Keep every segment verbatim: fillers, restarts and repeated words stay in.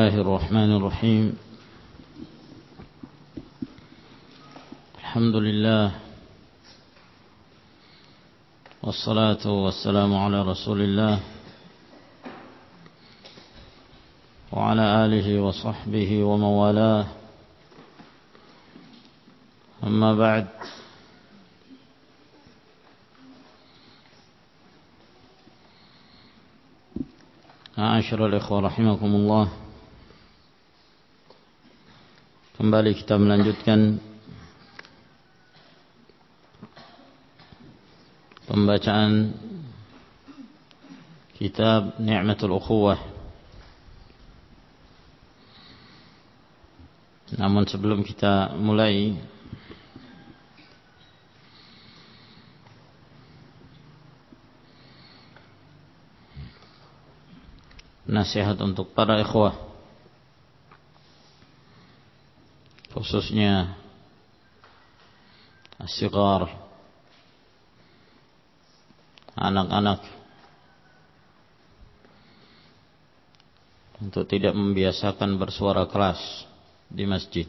الله الرحمن الرحيم. الحمد لله والصلاة والسلام على رسول الله وعلى آله وصحبه ومن والاه. أما بعد، Ma'asyiral ikhwah rahimakumullah, kembali kita melanjutkan pembacaan kitab Ni'matul Ukhuwah. Namun sebelum kita mulai, nasihat untuk para ikhwah, khususnya as-sighar, anak-anak, untuk tidak membiasakan bersuara keras di masjid,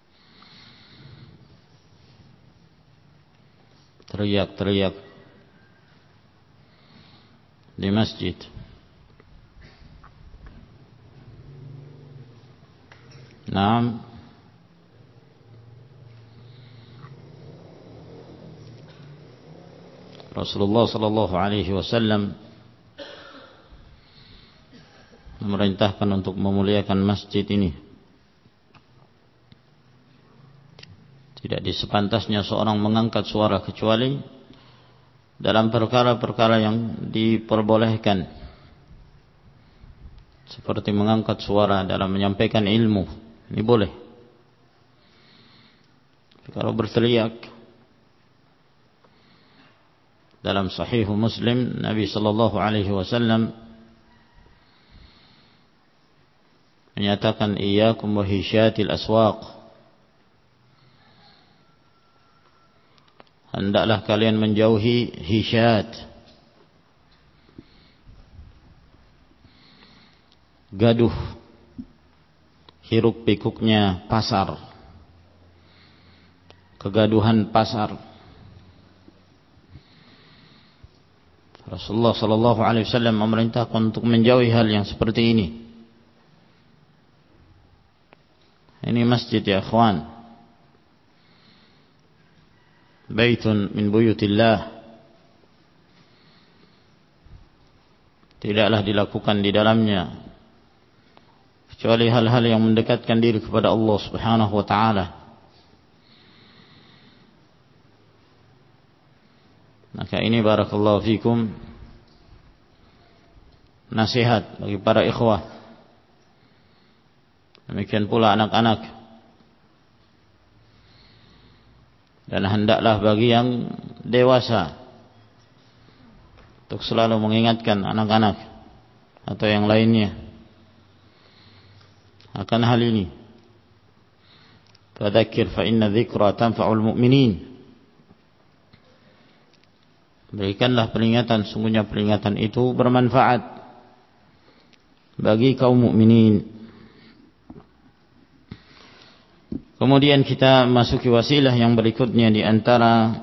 teriak-teriak di masjid. Naam, Rasulullah sallallahu alaihi wasallam memerintahkan untuk memuliakan masjid ini. Tidak disepantasnya seorang mengangkat suara kecuali dalam perkara-perkara yang diperbolehkan, seperti mengangkat suara dalam menyampaikan ilmu. Ini boleh. Kalau berteriak, dalam Sahih Muslim Nabi sallallahu alaihi wasallam menyatakan, iyyakum wa hisyatil aswaq, hendaklah kalian menjauhi hisyat, gaduh, hiruk pikuknya pasar, kegaduhan pasar. Rasulullah sallallahu alaihi wasallam memerintahkan untuk menjauhi hal yang seperti ini. Ini masjid ya ikhwan, baitun min buyutillah, tidaklah dilakukan di dalamnya kecuali hal-hal yang mendekatkan diri kepada Allah Subhanahu wa ta'ala. Maka ini barakallahu fikum nasihat bagi para ikhwah, demikian pula anak-anak. Dan hendaklah bagi yang dewasa untuk selalu mengingatkan anak-anak atau yang lainnya akan hal ini. Fadzakir fa inna dzikra tanfa'ul mu'minin. Berikanlah peringatan, sungguhnya peringatan itu bermanfaat bagi kaum mukminin. Kemudian kita masuki wasilah yang berikutnya, di antara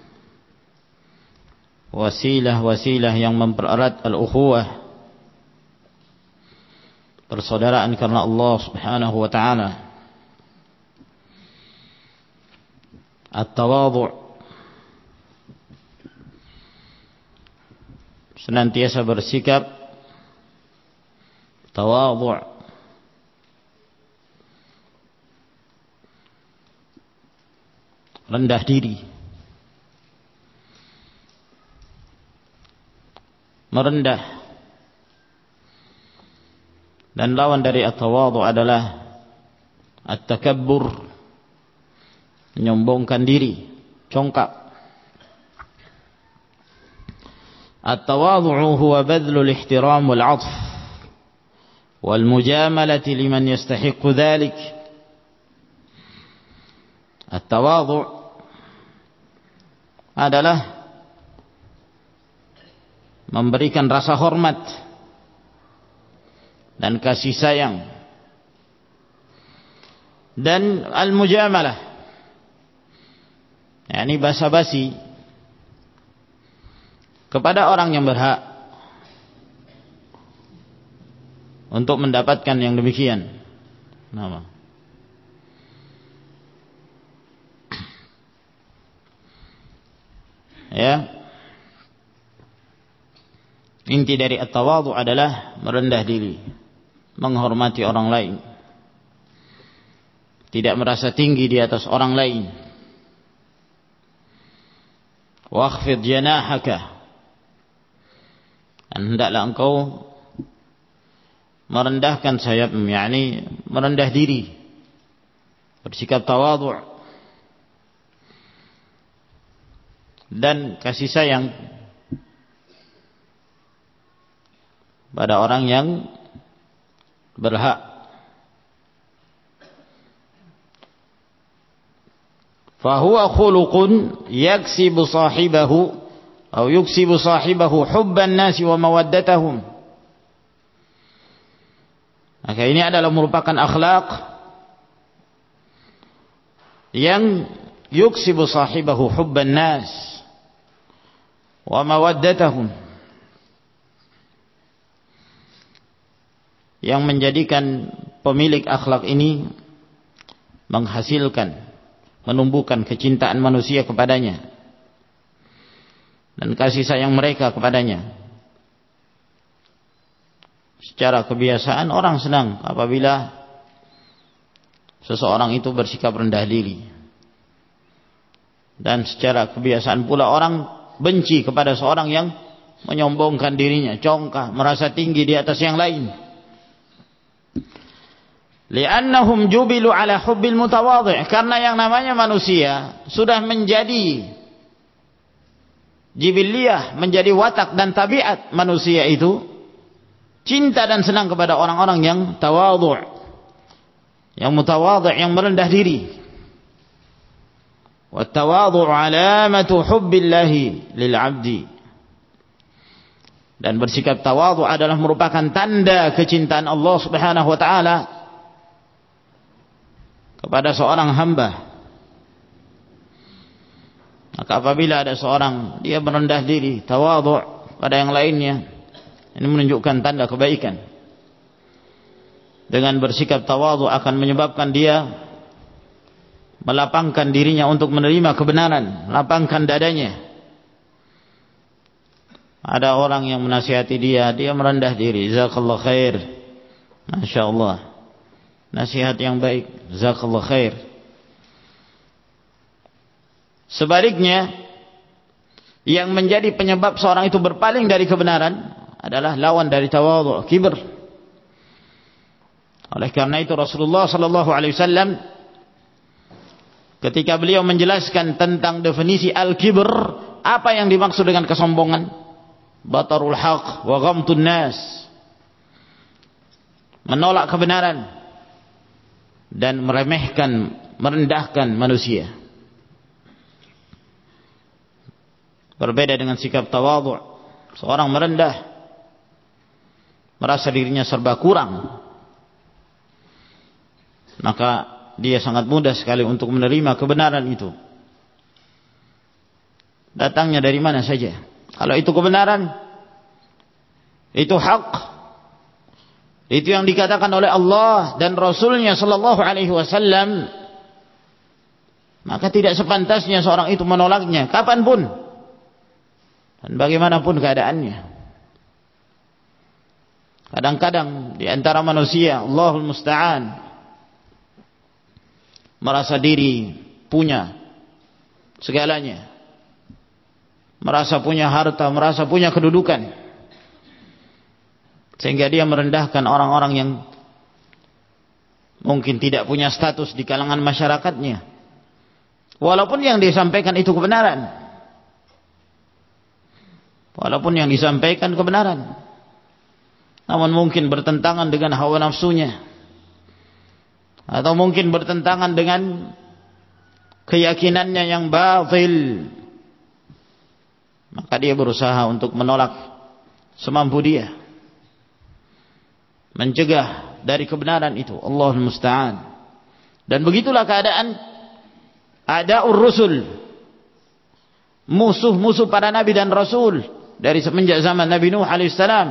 wasilah-wasilah yang mempererat al-ukhuwah, persaudaraan karena Allah Subhanahu wa ta'ala, at-tawadhu', senantiasa bersikap tawadhu', rendah diri, merendah. Dan lawan dari at-tawadhu adalah at-takabbur, menyombongkan diri, congkak. At-tawadhu huwa badlul ihtiram wal 'athf wal mujamalati liman yastahiqqu dhalik. At-tawadhu adalah memberikan rasa hormat dan kasih sayang dan al-mujamalah, yakni basa-basi kepada orang yang berhak untuk mendapatkan yang demikian. Nama. Ya. Inti dari at-tawadhu adalah merendah diri, menghormati orang lain, tidak merasa tinggi di atas orang lain. Wakhfid janahaka, dan hendaklah engkau merendahkan sayapmu, yakni merendah diri, bersikap tawadhu dan kasih sayang pada orang yang berhak. Fahuwa khuluqun yaksibu sahibahu atau yuksibu sahibahu hubban nasi wa mawaddatahum. Maka ini adalah merupakan akhlak yang yuksibu sahibahu hubban nas wa mawaddatahum, yang menjadikan pemilik akhlak ini menghasilkan, menumbuhkan kecintaan manusia kepadanya dan kasih sayang mereka kepadanya. Secara kebiasaan orang senang apabila seseorang itu bersikap rendah diri, dan secara kebiasaan pula orang benci kepada seorang yang menyombongkan dirinya, congkak, merasa tinggi di atas yang lain. Li'annahum jubilu ala hubbil mutawadhi', karena yang namanya manusia sudah menjadi jibiliyah, menjadi watak dan tabiat manusia itu cinta dan senang kepada orang-orang yang tawadhu', yang mutawadhi', yang merendah diri. Wa tawadhu' alamatu hubbillahi lil 'abdi, dan bersikap tawadhu' adalah merupakan tanda kecintaan Allah Subhanahu wa taala kepada seorang hamba. Maka apabila ada seorang dia merendah diri, tawadhu' pada yang lainnya, ini menunjukkan tanda kebaikan. Dengan bersikap tawadhu' akan menyebabkan dia melapangkan dirinya untuk menerima kebenaran, lapangkan dadanya. Ada orang yang menasihati dia, dia merendah diri, jazakallahu khair, masya Allah, nasihat yang baik, jazakallahu khair. Sebaliknya, yang menjadi penyebab seorang itu berpaling dari kebenaran adalah lawan dari tawadhu', kibr. Oleh karena itu Rasulullah sallallahu alaihi wasallam ketika beliau menjelaskan tentang definisi al-kibr, apa yang dimaksud dengan kesombongan, batarul haq wa ghamtun nas, menolak kebenaran dan meremehkan, merendahkan manusia. Berbeda dengan sikap tawadhu', seorang merendah, merasa dirinya serba kurang, maka dia sangat mudah sekali untuk menerima kebenaran itu, datangnya dari mana saja. Kalau itu kebenaran, itu hak, itu yang dikatakan oleh Allah dan Rasulnya sallallahu alaihi wasallam, maka tidak sepantasnya seorang itu menolaknya kapanpun dan bagaimanapun keadaannya. Kadang-kadang di antara manusia, Allahul musta'an, merasa diri punya segalanya, merasa punya harta, merasa punya kedudukan, sehingga dia merendahkan orang-orang yang mungkin tidak punya status di kalangan masyarakatnya, walaupun yang disampaikan itu kebenaran, walaupun yang disampaikan kebenaran, namun mungkin bertentangan dengan hawa nafsunya, atau mungkin bertentangan dengan keyakinannya yang batil, maka dia berusaha untuk menolak semampu dia, mencegah dari kebenaran itu. Allahul musta'an. Dan begitulah keadaan a'da'ur rusul, musuh-musuh para nabi dan rasul dari semenjak zaman Nabi Nuh alaihissalam.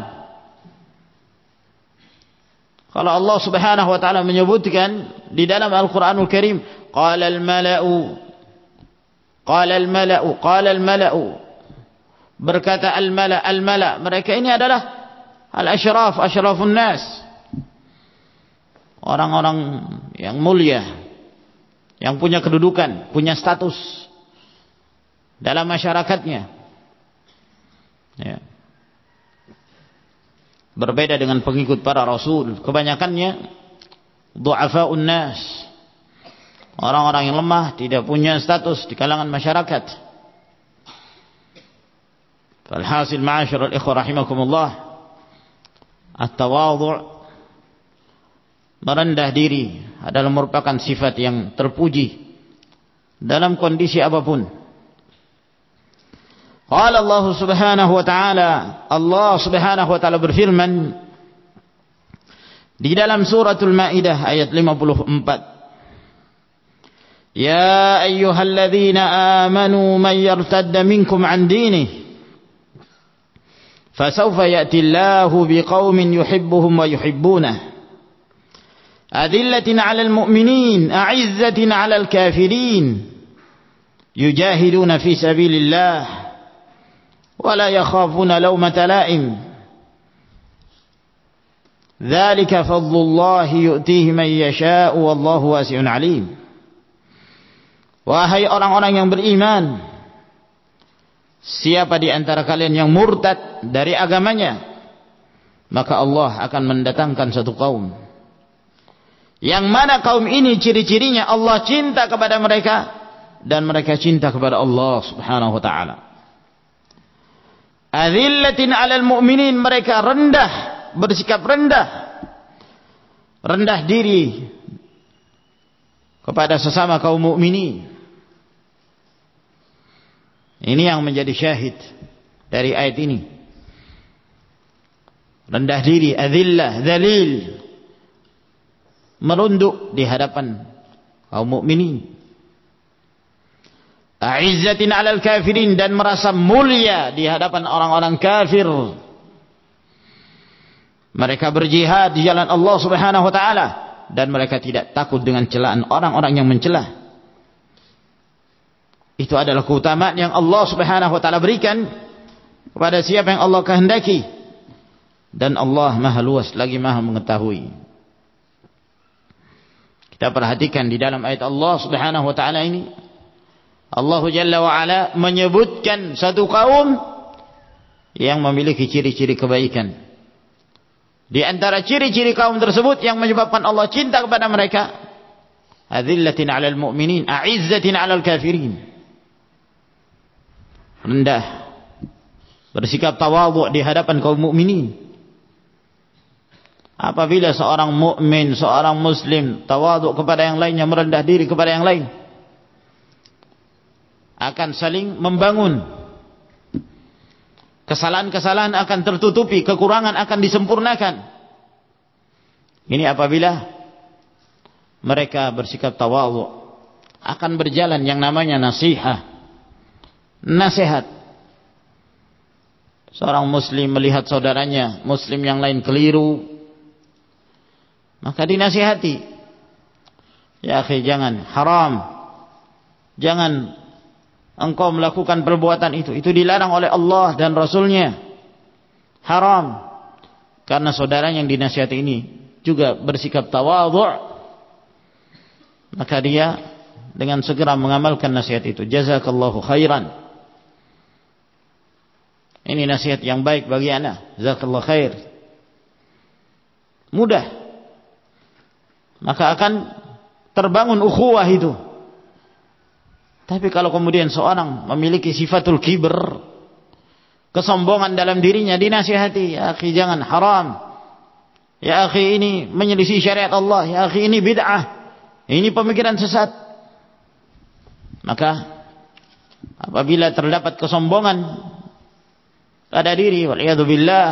Kalau Allah Subhanahu wa taala menyebutkan di dalam Al-Qur'anul Karim, qala al-mala'u qala al-mala'u qala al-mala'u, berkata al-mala' al-mala', mereka ini adalah al-asyraf, asyrafun nas, orang-orang yang mulia, yang punya kedudukan, punya status dalam masyarakatnya, ya. Berbeda dengan pengikut para rasul, kebanyakannya du'afa'un nas, orang-orang yang lemah, tidak punya status di kalangan masyarakat. Falhasil ma'asyiral ikhwah rahimakumullah, at-tawadhu', merendah diri, adalah merupakan sifat yang terpuji dalam kondisi apapun. Qala Allah Subhanahu wa taala, Allah Subhanahu wa taala berfirman di dalam suratul Maidah ayat lima puluh empat, ya ayyuhalladzina amanu man yartadda minkum an dinihi fasawfa ya'ti Allahu biqaumin yuhibbuhum wa yuhibbunahu adillatin 'alal mu'minin a'izzatin 'alal kafirin yujahiduna fi sabilillah ولا يخافون لومة لائم ذلك فضل الله يؤتيه من يشاء والله واسع عليم. Wahai orang-orang yang beriman, siapa di antara kalian yang murtad dari agamanya, maka Allah akan mendatangkan satu kaum yang mana kaum ini ciri-cirinya Allah cinta kepada mereka dan mereka cinta kepada Allah Subhanahu wa taala. Azillatin 'alal mu'minin, mereka rendah, bersikap rendah, rendah diri kepada sesama kaum mukminin. Ini yang menjadi syahid dari ayat ini. Rendah diri, azillah, dzalil, merunduk di hadapan kaum mukminin. A'izzatin 'alal kafirin, dan merasa mulia di hadapan orang-orang kafir. Mereka berjihad di jalan Allah Subhanahu wa taala dan mereka tidak takut dengan celaan orang-orang yang mencela. Itu adalah keutamaan yang Allah Subhanahu wa taala berikan kepada siapa yang Allah kehendaki, dan Allah Maha luas lagi Maha mengetahui. Kita perhatikan di dalam ayat Allah Subhanahu wa taala ini, Allah Jalla wa Ala menyebutkan satu kaum yang memiliki ciri-ciri kebaikan. Di antara ciri-ciri kaum tersebut yang menyebabkan Allah cinta kepada mereka, azillatin 'alal mu'minin, a'izzatin 'alal kafirin. Rendah, bersikap tawadhu di hadapan kaum mukminin. Apabila seorang mukmin, seorang muslim tawadhu kepada yang lainnya, merendah diri kepada yang lain, akan saling membangun. Kesalahan-kesalahan akan tertutupi, kekurangan akan disempurnakan. Ini apabila mereka bersikap tawadhu, akan berjalan yang namanya nasihat. Nasihat. Seorang muslim melihat saudaranya muslim yang lain keliru, maka dinasihati. Ya akhi, jangan, haram. Jangan engkau melakukan perbuatan itu, itu dilarang oleh Allah dan Rasulnya, haram. Karena saudara yang dinasihati ini juga bersikap tawadhu', maka dia dengan segera mengamalkan nasihat itu. Jazakallahu khairan, ini nasihat yang baik bagi ana, jazakallahu khair. Mudah, maka akan terbangun ukhuwah itu. Tapi kalau kemudian seorang memiliki sifatul kibr, kesombongan dalam dirinya, dinasihati, ya akhi jangan, haram. Ya akhi ini menyelisih syariat Allah, ya akhi ini bid'ah, ini pemikiran sesat. Maka apabila terdapat kesombongan pada diri, waliyadzubillah,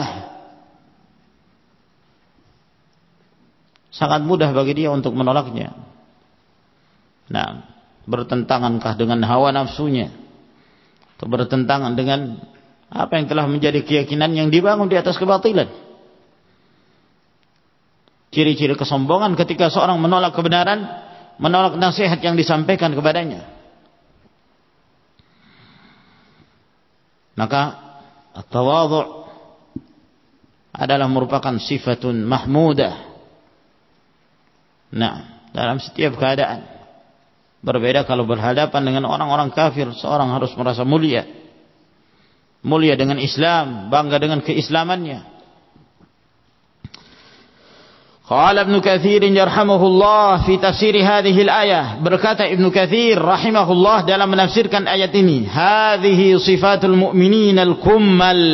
sangat mudah bagi dia untuk menolaknya. Nah, bertentangankah dengan hawa nafsunya, atau bertentangan dengan apa yang telah menjadi keyakinan yang dibangun di atas kebatilan. Ciri-ciri kesombongan ketika seorang menolak kebenaran, menolak nasihat yang disampaikan kepadanya. Maka at-tawadhu' adalah merupakan sifatun mahmudah. Nah, dalam setiap keadaan. Berbeda kalau berhadapan dengan orang-orang kafir, seorang harus merasa mulia. Mulia dengan Islam, bangga dengan keislamannya. Qala Ibnu Katsir yarhamuhullah fi tafsir hadhihi al-ayah, berkata Ibnu Katsir rahimahullah dalam menafsirkan ayat ini, hadhihi sifatul mu'minin al-kummal.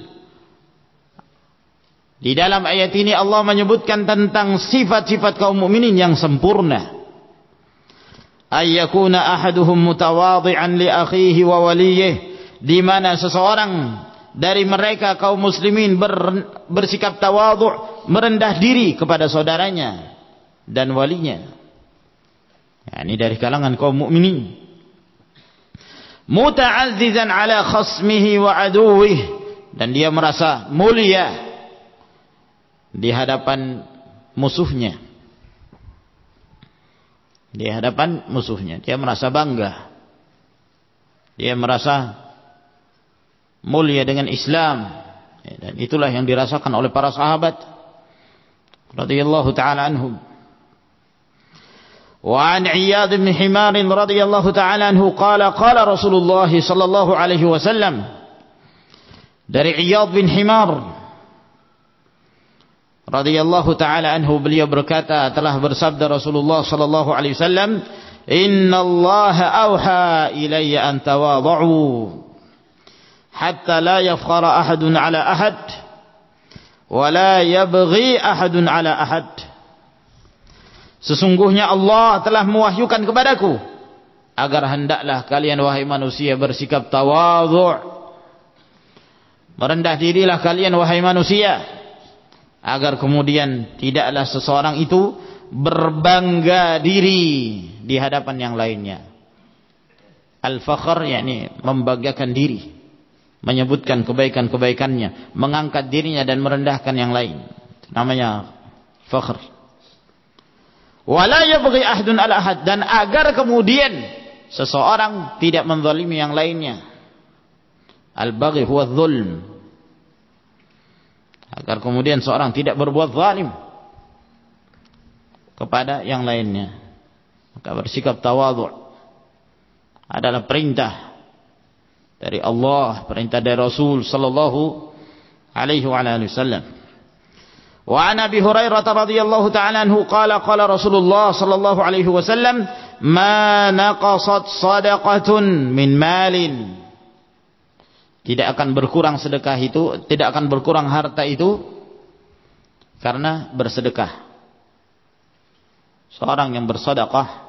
Di dalam ayat ini Allah menyebutkan tentang sifat-sifat kaum mukminin yang sempurna. Ayyakuna ahaduhum mutawadhi'an li akhihi wa waliyih, di mana seseorang dari mereka kaum muslimin ber, bersikap tawadhu', merendah diri kepada saudaranya dan walinya. Ya, ini dari kalangan kaum mukminin. Muta'azzizan ala khasmihi wa aduwih, dan dia merasa mulia di hadapan musuhnya. Di hadapan musuhnya dia merasa bangga, dia merasa mulia dengan Islam, dan itulah yang dirasakan oleh para sahabat radhiyallahu taala anhum. Wa an Iyad bin Himar radhiyallahu taala anhu qala qala Rasulullah sallallahu alaihi wasallam, dari Iyad bin Himar radhiyallahu taala anhu, beliau berkata, telah bersabda Rasulullah sallallahu alaihi wasallam, innallaha auha ilayya an tawadhu hatta la yafkhara ahadun ala ahad wa la yabghi ahadun ala ahad. Sesungguhnya Allah telah mewahyukan kepadaku agar hendaklah kalian wahai manusia bersikap tawadhu', merendah dirilah kalian wahai manusia, agar kemudian tidaklah seseorang itu berbangga diri di hadapan yang lainnya. Al-fakhr yakni membanggakan diri, menyebutkan kebaikan-kebaikannya, mengangkat dirinya dan merendahkan yang lain. Itu namanya fakhr. Wala yabghi ahadun ala ahad, dan agar kemudian seseorang tidak menzalimi yang lainnya. Al-baghi huwa dzulm, agar kemudian seorang tidak berbuat zalim kepada yang lainnya. Maka bersikap tawadhu' adalah perintah dari Allah, perintah dari Rasul sallallahu alaihi wa alihi wasallam. Wa an Abi Hurairah radhiyallahu ta'ala anhu qala qala Rasulullah sallallahu alaihi wasallam, ma naqasat shadaqatun min malin, tidak akan berkurang sedekah itu, tidak akan berkurang harta itu karena bersedekah. Seorang yang bersedekah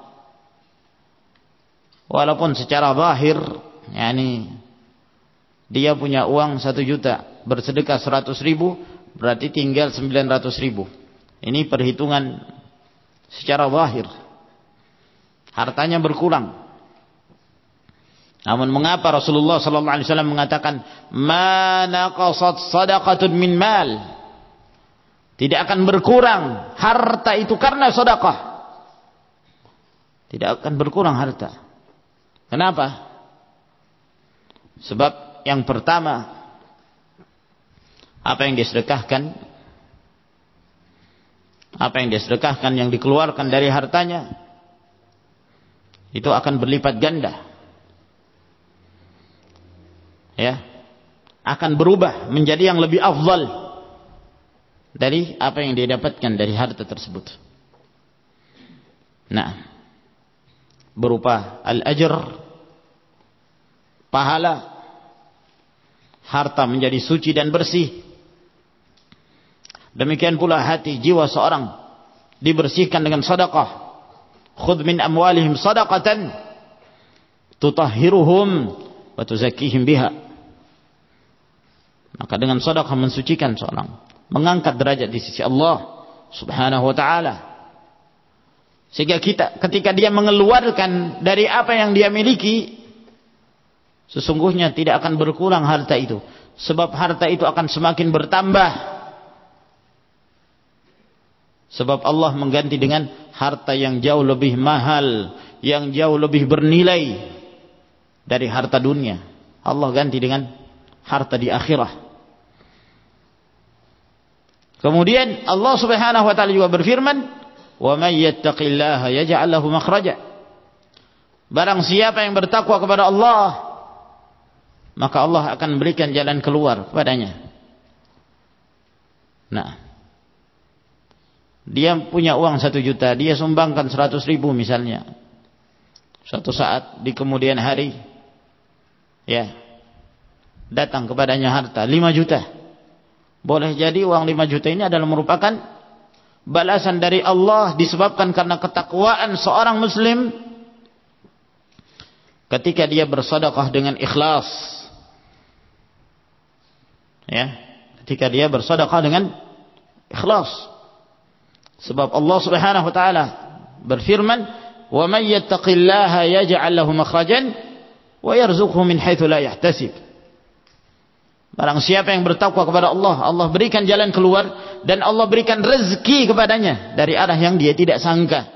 walaupun secara zahir yakni dia punya uang satu juta, bersedekah seratus ribu, berarti tinggal sembilan ratus ribu. Ini perhitungan secara zahir, hartanya berkurang. Namun mengapa Rasulullah sallallahu alaihi wasallam mengatakan ma naqasat shadaqatun min mal, tidak akan berkurang harta itu karena sedekah, tidak akan berkurang harta. Kenapa? Sebab yang pertama, apa yang disedekahkan, apa yang disedekahkan, yang dikeluarkan dari hartanya itu akan berlipat ganda. Ya, akan berubah menjadi yang lebih afdal dari apa yang dia dapatkan dari harta tersebut. Nah, berupa al-ajr, pahala, harta menjadi suci dan bersih. Demikian pula hati, jiwa seorang dibersihkan dengan sedekah. Khudh min amwalihim sadaqatan tutahhiruhum wa tuzakkihim biha. Maka dengan sedekah mensucikan seorang, mengangkat derajat di sisi Allah Subhanahu wa taala. Sehingga kita ketika dia mengeluarkan dari apa yang dia miliki, sesungguhnya tidak akan berkurang harta itu, sebab harta itu akan semakin bertambah. Sebab Allah mengganti dengan harta yang jauh lebih mahal, yang jauh lebih bernilai dari harta dunia. Allah ganti dengan harta di akhirah. Kemudian Allah Subhanahu wa taala juga berfirman, "Wa may yattaqillaha yaj'al lahu makhraja." Barang siapa yang bertakwa kepada Allah, maka Allah akan berikan jalan keluar kepadanya. Nah, dia punya uang satu juta, dia sumbangkan seratus ribu misalnya. Suatu saat di kemudian hari, ya, datang kepadanya harta lima juta. Boleh jadi uang lima juta ini adalah merupakan balasan dari Allah disebabkan karena ketakwaan seorang muslim ketika dia bersedekah dengan ikhlas. Ya, ketika dia bersedekah dengan ikhlas. Sebab Allah Subhanahu wa taala berfirman, "Wa may yattaqillaha yaj'al lahu makhrajan wa yarzuqhu min haitsu la yahtasib." Barang siapa yang bertakwa kepada Allah, Allah berikan jalan keluar dan Allah berikan rezeki kepadanya dari arah yang dia tidak sangka.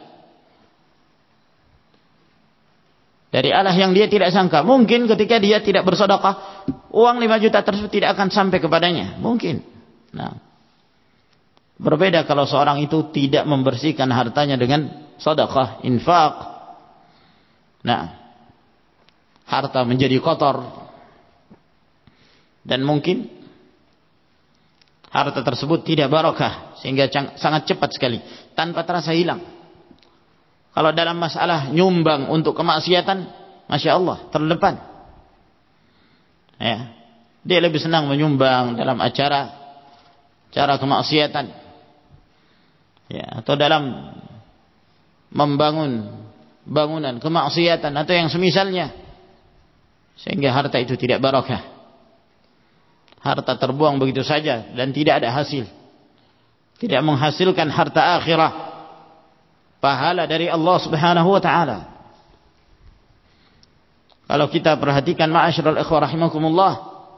Dari arah yang dia tidak sangka. Mungkin ketika dia tidak bersedekah, uang lima juta tersebut tidak akan sampai kepadanya. Mungkin. Nah, berbeda kalau seorang itu tidak membersihkan hartanya dengan sedekah, infak. Nah, harta menjadi kotor. Dan mungkin harta tersebut tidak barakah, sehingga sangat cepat sekali, tanpa terasa hilang. Kalau dalam masalah nyumbang untuk kemaksiatan, Masya Allah, terdepan. Ya, dia lebih senang menyumbang dalam acara cara kemaksiatan, ya, atau dalam membangun bangunan kemaksiatan atau yang semisalnya, sehingga harta itu tidak barakah. Harta terbuang begitu saja dan tidak ada hasil, tidak menghasilkan harta akhirah, pahala dari Allah Subhanahu wa taala. Kalau kita perhatikan ma'asyiral ikhwah rahimakumullah,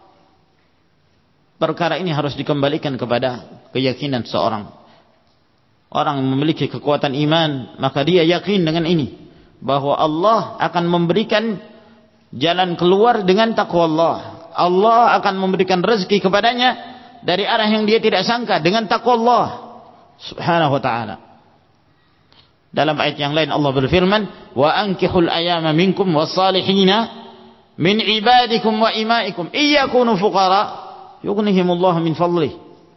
perkara ini harus dikembalikan kepada keyakinan seorang. Orang yang memiliki kekuatan iman, maka dia yakin dengan ini, bahwa Allah akan memberikan jalan keluar dengan takwa Allah. Allah akan memberikan rezeki kepadanya dari arah yang dia tidak sangka dengan takwa Allah Subhanahu wa ta'ala. Dalam ayat yang lain Allah berfirman, "Wa ankihul ayama minkum wassalihina min ibadikum wa imaikum iyakunu fuqara yughnihimullahu min fadlih."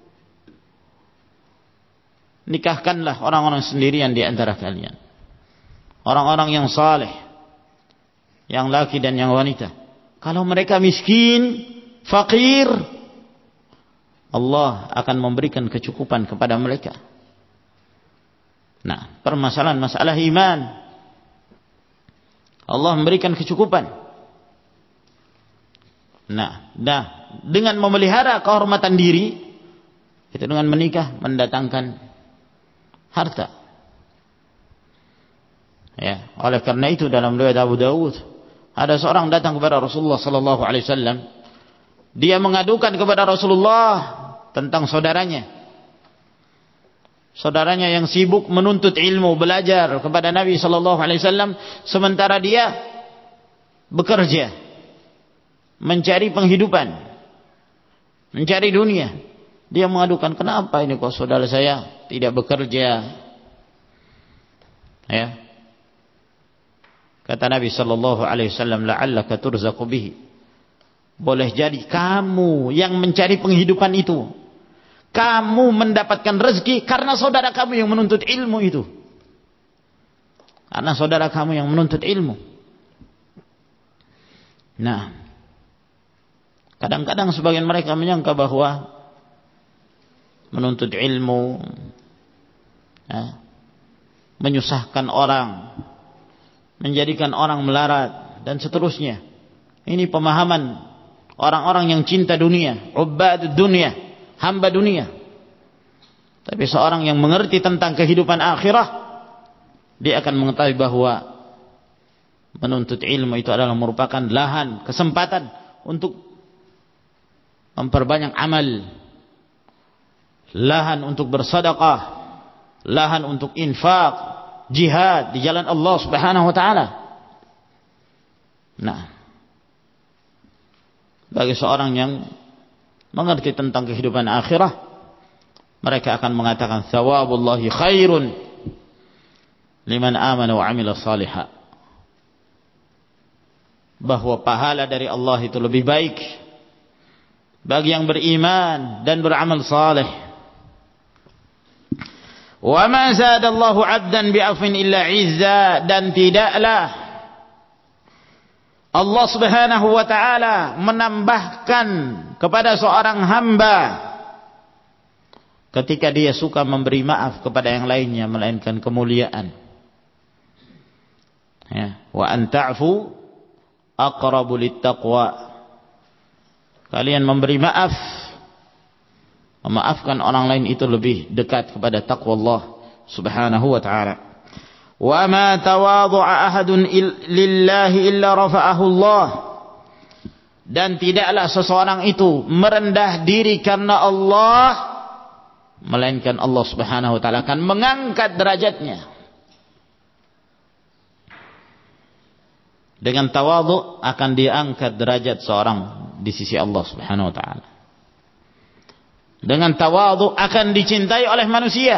Nikahkanlah orang-orang sendirian di antara kalian, orang-orang yang saleh, yang laki dan yang wanita. Kalau mereka miskin, fakir, Allah akan memberikan kecukupan kepada mereka. Nah, permasalahan masalah iman, Allah memberikan kecukupan. Nah, nah, dengan memelihara kehormatan diri, itu dengan menikah mendatangkan harta. Ya, oleh karena itu dalam riwayat Abu Dawud, ada seorang datang kepada Rasulullah sallallahu alaihi wasallam. Dia mengadukan kepada Rasulullah tentang saudaranya. Saudaranya yang sibuk menuntut ilmu, belajar kepada Nabi sallallahu alaihi wasallam, sementara dia bekerja, mencari penghidupan, mencari dunia. Dia mengadukan, "Kenapa ini kok saudara saya tidak bekerja?" Ya. Kata Nabi sallallahu alaihi wasallam, "La'allaka turzaqu bihi." Boleh jadi kamu yang mencari penghidupan itu, kamu mendapatkan rezeki karena saudara kamu yang menuntut ilmu itu. Karena saudara kamu yang menuntut ilmu. Nah, kadang-kadang sebagian mereka menyangka bahwa menuntut ilmu ya, menyusahkan orang, menjadikan orang melarat dan seterusnya. Ini pemahaman orang-orang yang cinta dunia, ubbadud dunia, hamba dunia. Tapi seorang yang mengerti tentang kehidupan akhirah, dia akan mengetahui bahwa menuntut ilmu itu adalah merupakan lahan, kesempatan untuk memperbanyak amal, lahan untuk bersedekah, lahan untuk infak, jihad di jalan Allah Subhanahu wa taala. Nah, bagi seorang yang mengerti tentang kehidupan akhirah, mereka akan mengatakan thawabullahi khairun liman amana wa amila salihah, bahwa pahala dari Allah itu lebih baik bagi yang beriman dan beramal saleh. Wa ma zadallahu 'abdan bi'afwin illa 'izza, dan tidaklah Allah Subhanahu wa taala menambahkan kepada seorang hamba ketika dia suka memberi maaf kepada yang lainnya, melainkan kemuliaan. Ya, wa an ta'fu aqrabu littaqwa. Kalian memberi maaf, memaafkan orang lain itu lebih dekat kepada taqwa Allah Subhanahu wa taala. Wa ma tawadhu'a ahadun lillahi illa rafa'ahu Allah. Dan tidaklah seseorang itu merendah diri karena Allah, melainkan Allah Subhanahu wa taala akan mengangkat derajatnya. Dengan tawadhu akan diangkat derajat seorang di sisi Allah Subhanahu wa taala. Dengan tawadhu akan dicintai oleh manusia,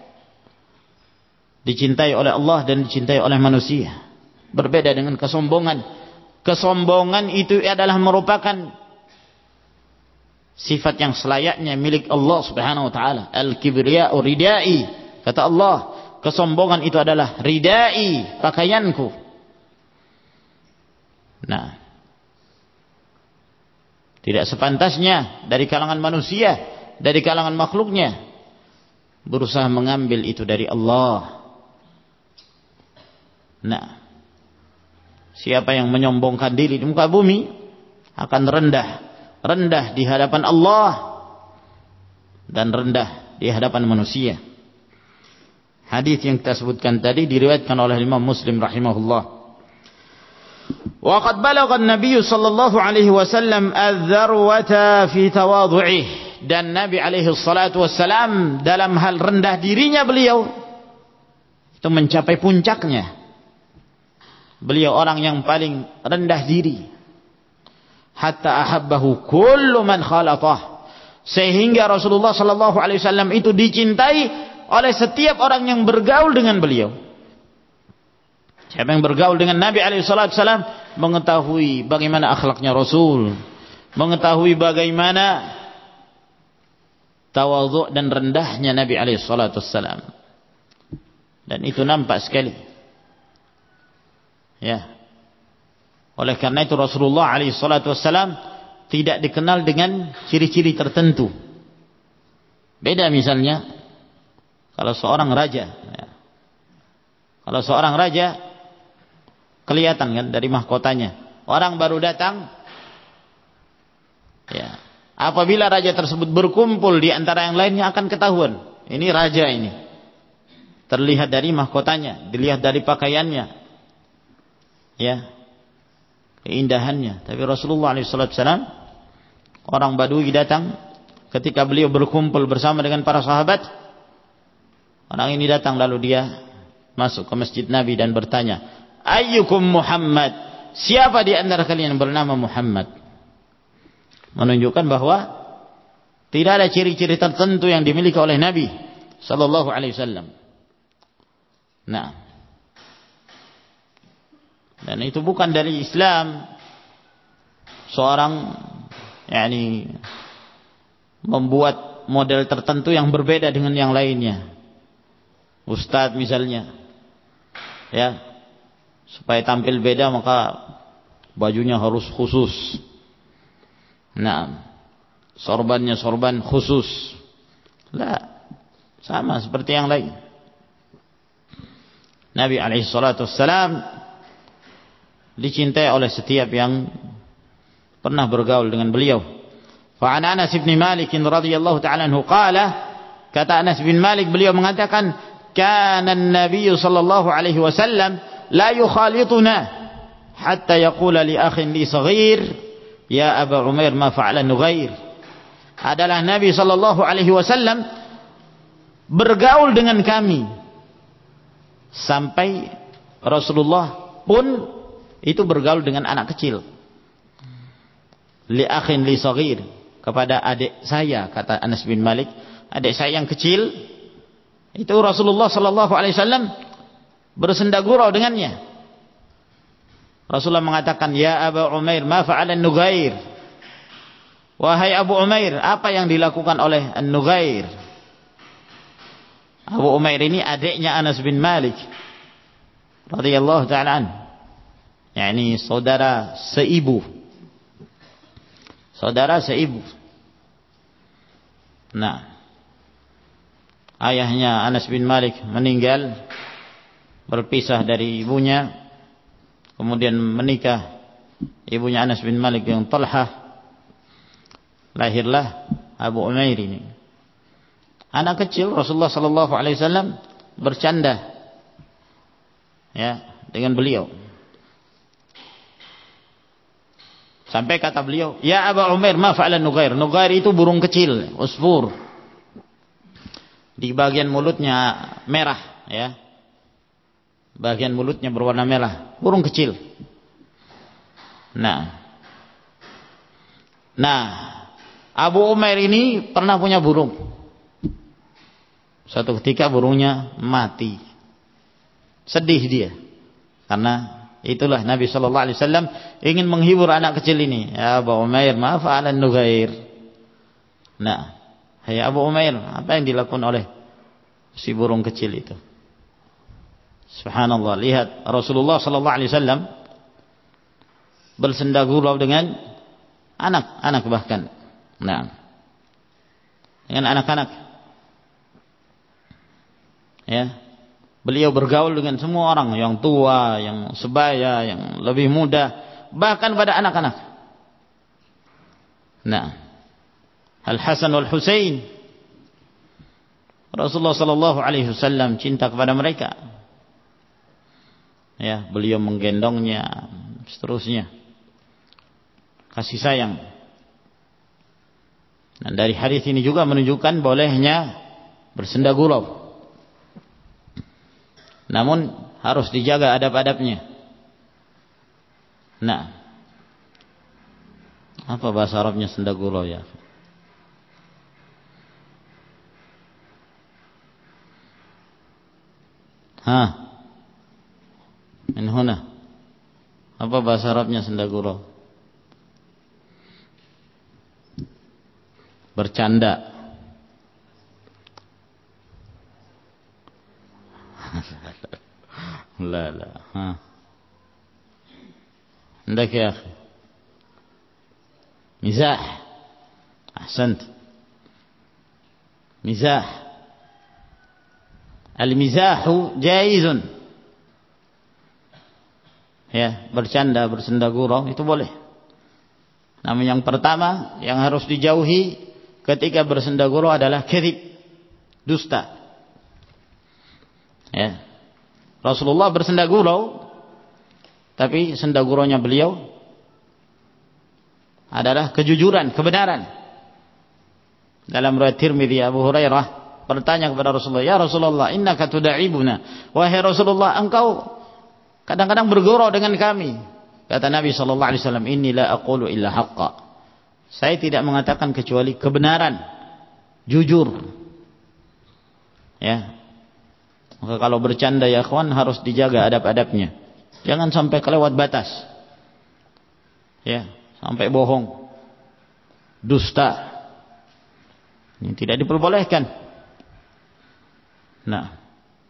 dicintai oleh Allah dan dicintai oleh manusia. Berbeda dengan kesombongan. Kesombongan itu adalah merupakan sifat yang selayaknya milik Allah Subhanahu wa taala. Al-kibriya'u ridai, kata Allah, kesombongan itu adalah ridai, pakaianku. Nah, tidak sepantasnya dari kalangan manusia, dari kalangan makhluknya, berusaha mengambil itu dari Allah. Nah, siapa yang menyombongkan diri di muka bumi akan rendah, rendah di hadapan Allah dan rendah di hadapan manusia. Hadis yang kita sebutkan tadi diriwayatkan oleh Imam Muslim rahimahullah. Wa qad balagha an-nabiy sallallahu alaihi wasallam adh-dharwata fi tawadhu'ih, dan Nabi alaihi salatu wassalam dalam hal rendah dirinya beliau itu mencapai puncaknya. Beliau orang yang paling rendah diri, hatta ahabbahu kullu man khalatah, sehingga Rasulullah sallallahu alaihi wasallam itu dicintai oleh setiap orang yang bergaul dengan beliau. Siapa yang bergaul dengan Nabi alaihi salatu wasallam mengetahui bagaimana akhlaknya Rasul, mengetahui bagaimana tawadhu dan rendahnya Nabi alaihi salatu wasallam. Dan itu nampak sekali. Ya. Oleh karena itu Rasulullah alaihi salatu wasallam tidak dikenal dengan ciri-ciri tertentu. Beda misalnya kalau seorang raja, ya. Kalau seorang raja kelihatan kan dari mahkotanya. Orang baru datang, ya, apabila raja tersebut berkumpul di antara yang lainnya akan ketahuan, ini raja ini. Terlihat dari mahkotanya, dilihat dari pakaiannya, ya, keindahannya. Tapi Rasulullah shallallahu alaihi wasallam, orang Badui datang, ketika beliau berkumpul bersama dengan para sahabat, orang ini datang lalu dia masuk ke masjid Nabi dan bertanya, ayyukum Muhammad, siapa di antara kalian bernama Muhammad? Menunjukkan bahwa tidak ada ciri-ciri tertentu yang dimiliki oleh Nabi sallallahu alaihi wasallam. Nah, dan itu bukan dari Islam seorang yakni membuat model tertentu yang berbeda dengan yang lainnya. Ustadz misalnya, ya, supaya tampil beda maka bajunya harus khusus. Nah, sorbannya sorban khusus. Lah, sama seperti yang lain. Nabi alaihi salatu wassalam dicintai oleh setiap yang pernah bergaul dengan beliau. Fa Anas bin Malik radhiyallahu ta'ala anhu qala, kata Anas bin Malik, beliau mengatakan, kana an-nabiy sallallahu alaihi wasallam la yukhalituna hatta yaqula li akhin li saghir ya Aba Umair ma fa'ala Nughair. Adalah Nabi sallallahu alaihi wasallam bergaul dengan kami sampai Rasulullah pun itu bergaul dengan anak kecil. Li akhin li saghir, kepada adik saya, kata Anas bin Malik, adik saya yang kecil itu Rasulullah sallallahu alaihi wasallam bersenda gurau dengannya. Rasulullah mengatakan, ya Aba Umair ma fa'ala Nughair, wahai Abu Umair, apa yang dilakukan oleh An-Nughair? Abu Umair ini adiknya Anas bin Malik radhiyallahu ta'ala an, yakni saudara seibu, saudara seibu. Nah, ayahnya Anas bin Malik meninggal, berpisah dari ibunya, kemudian menikah ibunya Anas bin Malik yang Talhah, lahirlah Abu Umair ini. Anak kecil, Rasulullah sallallahu alaihi wasallam bercanda ya dengan beliau. Sampai kata beliau, ya Abu Umair ma fa'ala Nughair. Nughair itu burung kecil, usfur. Di bagian mulutnya merah ya. Bagian mulutnya berwarna merah, burung kecil. Nah. Nah, Abu Umair ini pernah punya burung. Suatu ketika burungnya mati. Sedih dia. Karena itulah Nabi sallallahu alaihi wasallam ingin menghibur anak kecil ini. Ya Abu Umair, ma fa'ala Nughair. Nah, hai Abu Umair, apa yang dilakukan oleh si burung kecil itu? Subhanallah, lihat Rasulullah sallallahu alaihi wasallam bersenda gurau dengan anak-anak bahkan. Nah, dengan anak-anak. Ya, beliau bergaul dengan semua orang, yang tua, yang sebaya, yang lebih muda, bahkan pada anak-anak. Nah, Al-Hasan wal Husain, Rasulullah sallallahu alaihi wasallam cinta kepada mereka. Ya, beliau menggendongnya, seterusnya. Kasih sayang. Dan dari hadis ini juga menunjukkan bolehnya bersenda gurau. Namun harus dijaga adab-adabnya. Nah, apa bahasa Arabnya senda gurau ya? Hah? Min huna. Apa bahasa Arabnya senda gurau? Bercanda. لا لا ها عندك يا أخي مزاح. أحسنت. مزاح. المزاح جائز. Ya, bercanda, bersenda gurau itu boleh. Namun yang pertama yang harus dijauhi ketika bersenda gurau adalah kadzib, dusta. Ya. Rasulullah bersenda gurau, tapi senda guraunya beliau adalah kejujuran, kebenaran. Dalam riwayat Tirmidzi, Abu Hurairah bertanya kepada Rasulullah, "Ya Rasulullah, innaka tuda'ibuna." Wahai Rasulullah, engkau kadang-kadang bergurau dengan kami. Kata Nabi sallallahu alaihi wasallam, "Inni la aqulu illa haqqa." Saya tidak mengatakan kecuali kebenaran, jujur. Ya. Maka kalau bercanda ya kawan harus dijaga adab-adabnya. Jangan sampai kelewat batas. Ya, sampai bohong. Dusta. Ini tidak diperbolehkan. Nah.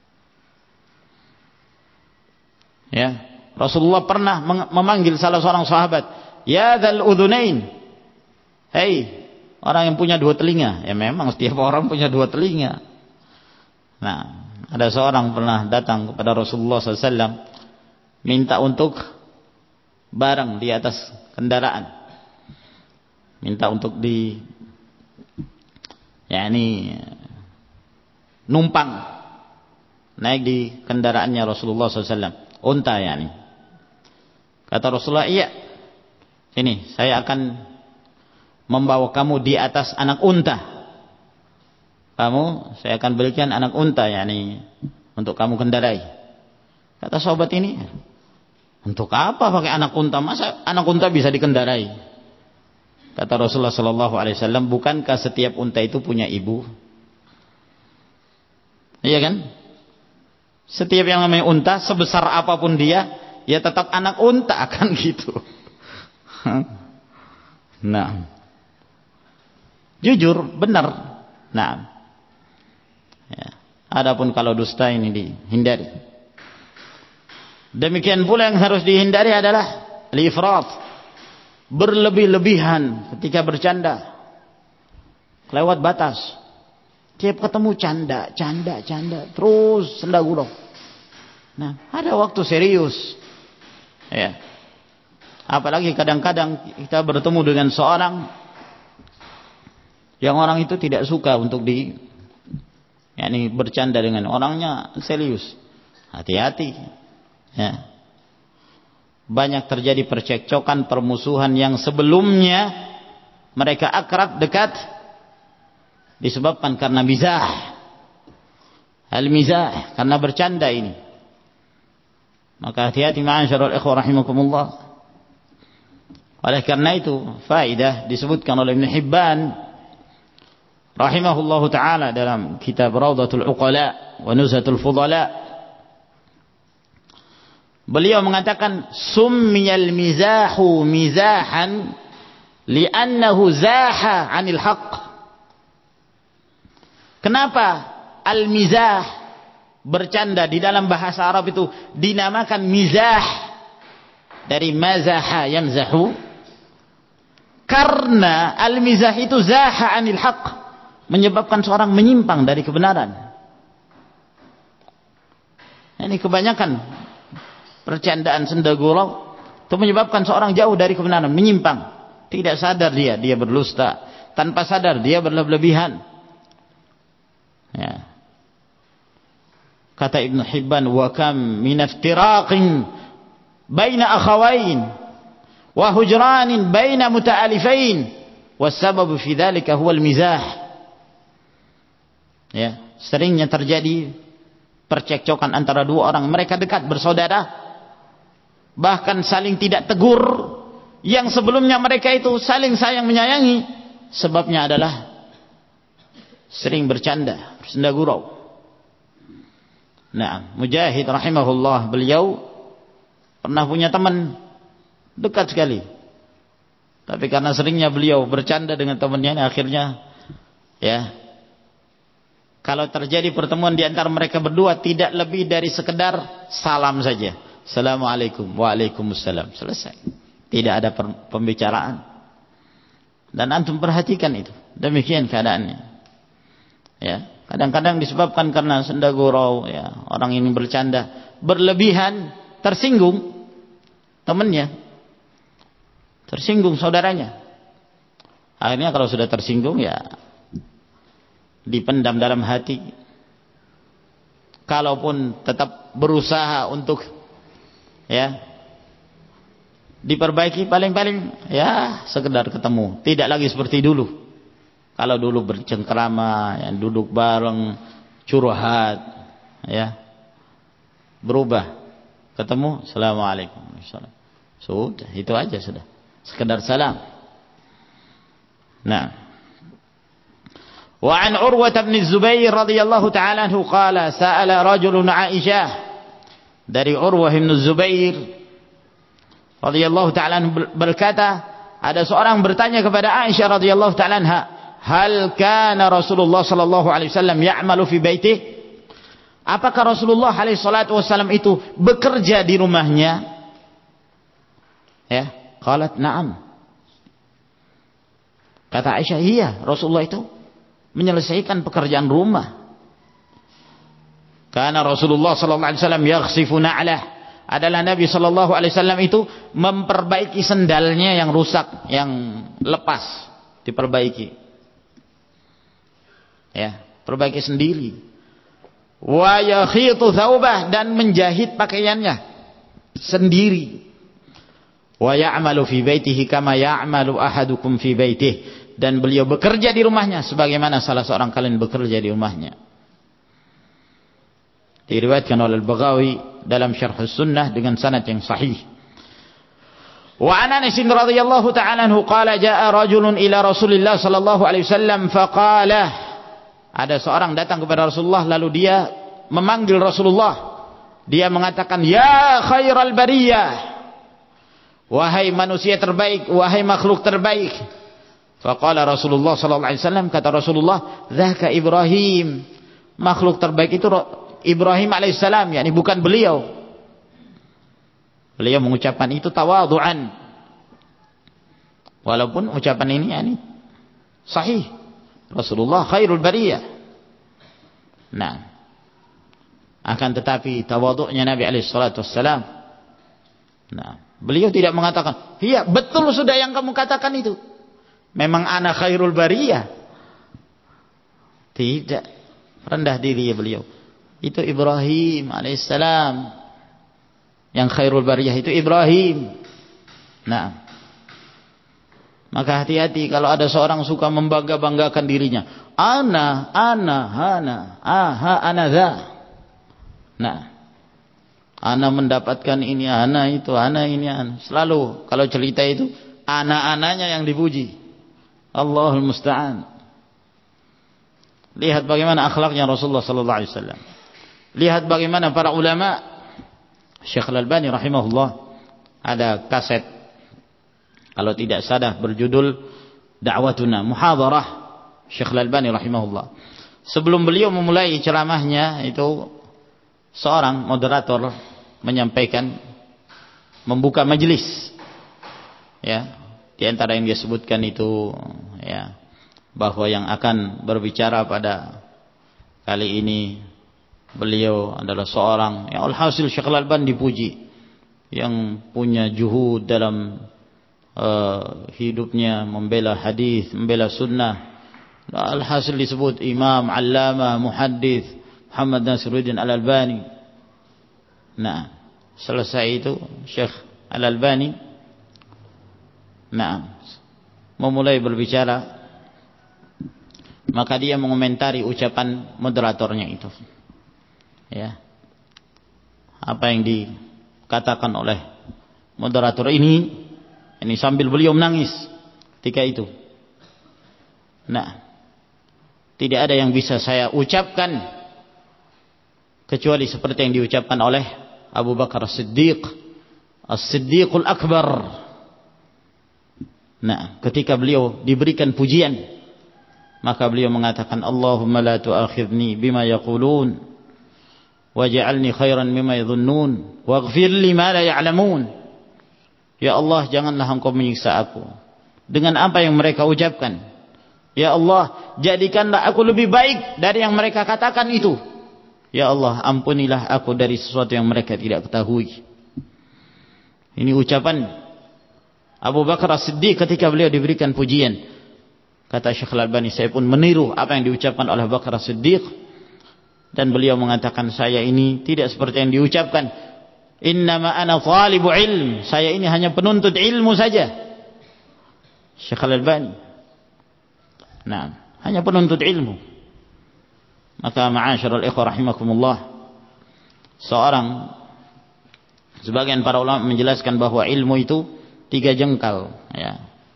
Ya, Rasulullah pernah memanggil salah seorang sahabat, "Ya dzal udhunain." Hei, orang yang punya dua telinga. Ya memang setiap orang punya dua telinga. Nah, ada seorang pernah datang kepada Rasulullah sallallahu alaihi wasallam minta untuk barang di atas kendaraan, minta untuk di yakni numpang naik di kendaraannya Rasulullah sallallahu alaihi wasallam, unta yani. Kata Rasulullah, iya, ini saya akan membawa kamu di atas anak unta. Kamu, saya akan berikan anak unta yani untuk kamu kendarai. Kata sahabat ini, untuk apa pakai anak unta? Masa anak unta bisa dikendarai? Kata Rasulullah sallallahu alaihi wasallam, bukankah setiap unta itu punya ibu? Iya kan? Setiap yang namanya unta, sebesar apapun dia, ya tetap anak unta, kan gitu. Nah, jujur, benar. Nah, ya. Adapun kalau dusta ini dihindari. Demikian pula yang harus dihindari adalah al-ifrat, berlebih-lebihan ketika bercanda, lewat batas. Tiap ketemu canda, canda, canda, terus senda gurau. Nah, ada waktu serius. Ya. Apalagi kadang-kadang kita bertemu dengan seorang yang orang itu tidak suka untuk di yakni bercanda dengan orangnya serius. Hati-hati. Ya. Banyak terjadi percekcokan, permusuhan yang sebelumnya mereka akrab, dekat, disebabkan karena mizah. Al-mizah, karena bercanda ini. Maka hati-hati ma'asyiral ikhwah rahimakumullah. Oleh karena itu, faedah disebutkan oleh Ibn Hibban rahimahullahu taala dalam kitab Rawdatul Uqala wa Nuzhatul Fudala. Beliau mengatakan, summiyal mizahu mizahan li'annahu zaha 'anil haqq. Kenapa al-mizah, bercanda di dalam bahasa Arab itu dinamakan mizah dari mazaha yamzahu? Karena al-mizah itu zaha 'anil haqq, menyebabkan seorang menyimpang dari kebenaran. Ini kebanyakan percandaan senda gurau itu menyebabkan seorang jauh dari kebenaran, menyimpang. Tidak sadar dia, dia berdusta. Tanpa sadar dia berlebihan. Ya. Kata Ibn Hibban, wa kam min iftiraqin baina akhawain wa hujranin baina muta'alifain was-sababu fi dzalika huwa al-mizah. Ya, seringnya terjadi percekcokan antara dua orang, mereka dekat bersaudara, bahkan saling tidak tegur, yang sebelumnya mereka itu saling sayang menyayangi, sebabnya adalah sering bercanda, bersenda gurau. Nah, Mujahid rahimahullah, beliau pernah punya teman dekat sekali, tapi karena seringnya beliau bercanda dengan temannya, akhirnya ya, kalau terjadi pertemuan di antara mereka berdua tidak lebih dari sekedar salam saja, assalamualaikum, waalaikumsalam, selesai, tidak ada pembicaraan. Dan antum perhatikan itu, demikian keadaannya. Ya, kadang-kadang disebabkan karena senda gurau, ya, orang ini bercanda berlebihan, tersinggung temannya, tersinggung saudaranya. Akhirnya kalau sudah tersinggung, ya dipendam dalam hati. Kalaupun tetap berusaha untuk ya diperbaiki, paling-paling ya sekedar ketemu, tidak lagi seperti dulu. Kalau dulu bercengkrama, ya, duduk bareng, curhat, ya, berubah, ketemu, assalamualaikum, sudah, itu aja sudah, sekedar salam. Nah, wa an Urwah bin Zubair radhiyallahu ta'ala anhu qala sa'ala rajulun Aisyah, dari Urwah bin Zubair radhiyallahu ta'ala anhu berkata, ada seorang bertanya kepada Aisyah radhiyallahu ta'ala anha, hal kana Rasulullah sallallahu alaihi wasallam ya'malu fi baitih? Apakah Rasulullah alaihi salatu wasallam itu bekerja di rumahnya? Ya, qalat na'am. Kata Aisyah, iya, Rasulullah itu menyelesaikan pekerjaan rumah. Kana Rasulullah sallallahu alaihi wasallam yaghsifu na'lah. Adalah Nabi sallallahu alaihi wasallam itu memperbaiki sendalnya yang rusak, yang lepas, diperbaiki. Ya, perbaiki sendiri. wa yakhitu thawbah, dan menjahit pakaiannya sendiri. Wa ya'malu fi baitihi kama ya'malu ahadukum fi baitihi, dan beliau bekerja di rumahnya sebagaimana salah seorang kalian bekerja di rumahnya. Diriwayatkan oleh Al-Baghawi dalam Syarh Sunnah dengan sanad yang sahih. Wa an Anas radhiyallahu ta'ala anhu qala jaa rajulun ila Rasulillah sallallahu alaihi wasallam faqala, ada seorang datang kepada Rasulullah lalu dia memanggil Rasulullah. Dia mengatakan, ya khairal bariyah, wahai manusia terbaik, wahai makhluk terbaik. Faqala Rasulullah sallallahu alaihi wasallam, kata Rasulullah, dzaka Ibrahim, makhluk terbaik itu Ibrahim alaihissalam, yakni bukan beliau. Beliau mengucapkan itu tawadhu'an, walaupun ucapan ini yakni sahih. Rasulullah khairul bariyah. Nah, akan tetapi tawadhu'nya Nabi alaihi salatu wassalam, nah, beliau tidak mengatakan, iya betul sudah yang kamu katakan itu, memang ana khairul bariyah. Tidak, rendah diri ya beliau. Itu Ibrahim alaihissalam, yang khairul bariyah itu Ibrahim. Nah, maka hati-hati kalau ada seorang suka membangga-banggakan dirinya. Ana, ana, ana, aha, ana za. Nah, ana mendapatkan ini, ana itu, ana ini, ana. Selalu kalau cerita itu, ana-ananya yang dipuji. Allahul musta'an. Lihat bagaimana akhlaknya Rasulullah sallallahu alaihi wasallam. Lihat bagaimana para ulama. Syekh Al-Albani rahimahullah ada kaset, kalau tidak salah berjudul Da'watuna, muhadharah Syekh Al-Albani rahimahullah. Sebelum beliau memulai ceramahnya itu, seorang moderator menyampaikan, membuka majelis, ya, di antara yang dia sebutkan itu, ya, bahwa yang akan berbicara pada kali ini beliau adalah seorang yang alhasil Syekh Al-Albani dipuji, yang punya juhud dalam uh, hidupnya membela hadis, membela sunnah. Alhasil disebut Imam, Allama, Muhaddis Muhammad Nasiruddin Al-Albani. Nah, selesai itu Syekh Al-Albani, nah, memulai berbicara, maka dia mengomentari ucapan moderatornya itu. Ya, apa yang dikatakan oleh moderator ini, ini sambil beliau menangis ketika itu. Nah, tidak ada yang bisa saya ucapkan kecuali seperti yang diucapkan oleh Abu Bakar As-Siddiq, As-Siddiqul Akbar. Nah, ketika beliau diberikan pujian, maka beliau mengatakan, Allahumma la tu'akhidni bima yaqulun waj'alni khairan mimma yadhunnun waghfir li ma la ya'lamun. Ya Allah, janganlah engkau menyiksa aku dengan apa yang mereka ucapkan. Ya Allah, jadikanlah aku lebih baik dari yang mereka katakan itu. Ya Allah, ampunilah aku dari sesuatu yang mereka tidak ketahui. Ini ucapan Abu Bakar As-Siddiq ketika beliau diberikan pujian. Kata Syekh Al-Albani, saya pun meniru apa yang diucapkan oleh Abu Bakar As-Siddiq. Dan beliau mengatakan, saya ini tidak seperti yang diucapkan. Innama ana thalibu ilm, saya ini hanya penuntut ilmu saja. Syekh Al-Albani, nah, hanya penuntut ilmu. Maka ma'asyiral ikhwah rahimakumullah, seorang, sebagian para ulama menjelaskan bahwa ilmu itu tiga jengkal, ya.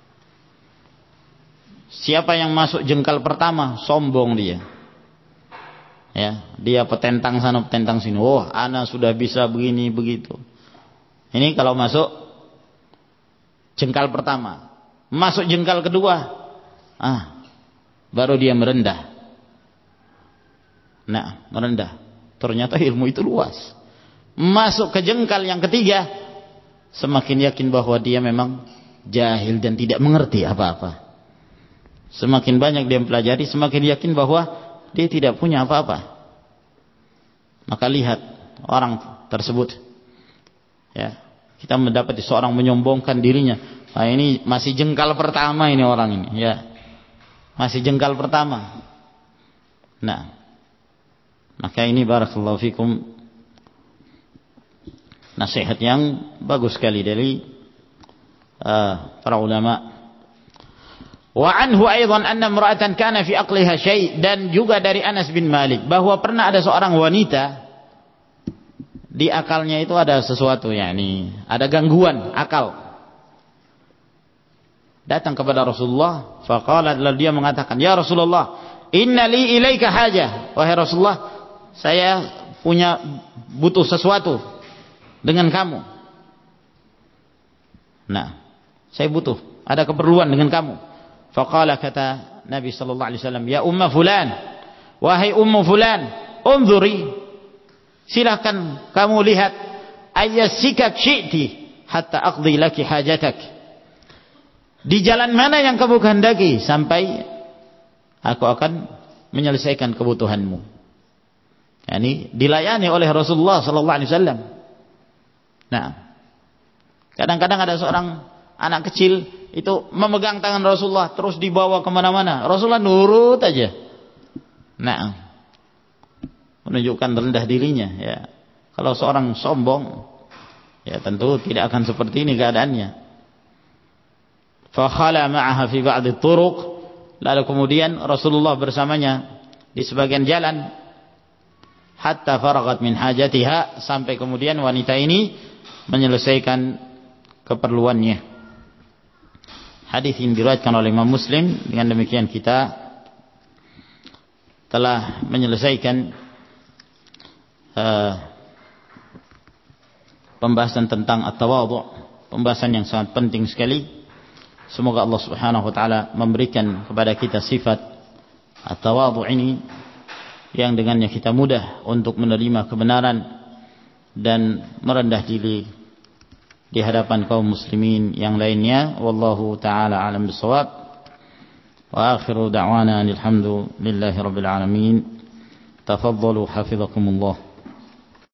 Siapa yang masuk jengkal pertama, sombong dia. Ya, dia petentang sana petentang sini. Oh, ana sudah bisa begini begitu. Ini kalau masuk jengkal pertama. Masuk jengkal kedua, ah, baru dia merendah. Nah, merendah. Ternyata ilmu itu luas. Masuk ke jengkal yang ketiga, semakin yakin bahwa dia memang jahil dan tidak mengerti apa-apa. Semakin banyak dia mempelajari, semakin yakin bahwa dia tidak punya apa-apa. Maka lihat orang tersebut, ya, kita mendapati seorang menyombongkan dirinya. Nah, ini masih jengkal pertama ini orang ini, ya, masih jengkal pertama. Nah, Maka ini barakallahu fikum nasihat yang bagus sekali dari uh, para ulama. Wa anhu aidan anna imra'atan kana fi aqliha syai', dan juga dari Anas bin Malik bahwa pernah ada seorang wanita di akalnya itu ada sesuatu, yakni ada gangguan akal. Datang kepada Rasulullah, faqala, lalu dia mengatakan, "Ya Rasulullah, inna li ilaika hajah." Wahai Rasulullah, saya punya butuh sesuatu dengan kamu. Nah, saya butuh, ada keperluan dengan kamu. Faqala, kata Nabi sallallahu alaihi wasallam, "Ya umma fulan, wahai ummu fulan, unzuri, silakan kamu lihat, ayyasikak syi'ti hatta aqdi laki hajatak." Di jalan mana yang kamu kehendaki sampai aku akan menyelesaikan kebutuhanmu. Yani dilayani oleh Rasulullah sallallahu alaihi wasallam. Nah, kadang-kadang ada seorang anak kecil itu memegang tangan Rasulullah terus dibawa kemana-mana, Rasulullah nurut aja. Nah, menunjukkan rendah dirinya. Ya, kalau seorang sombong, ya tentu tidak akan seperti ini keadaannya. Fa khala ma'aha fi ba'd at-turuq, lalu kemudian Rasulullah bersamanya di sebagian jalan, hatta faragat min hajatiha, sampai kemudian wanita ini menyelesaikan keperluannya. Hadis ini diriwayatkan oleh Imam Muslim. Dengan demikian kita telah menyelesaikan uh, pembahasan tentang at-tawadhu', pembahasan yang sangat penting sekali. Semoga Allah Subhanahu wa taala memberikan kepada kita sifat at-tawadhu' ini yang dengannya kita mudah untuk menerima kebenaran dan merendah diri di hadapan kaum muslimin yang lainnya. Wallahu taala alam bisawab. Wa akhiru da'wana alhamdulillahi rabbil alamin. Tafaddalu hafizakumullah.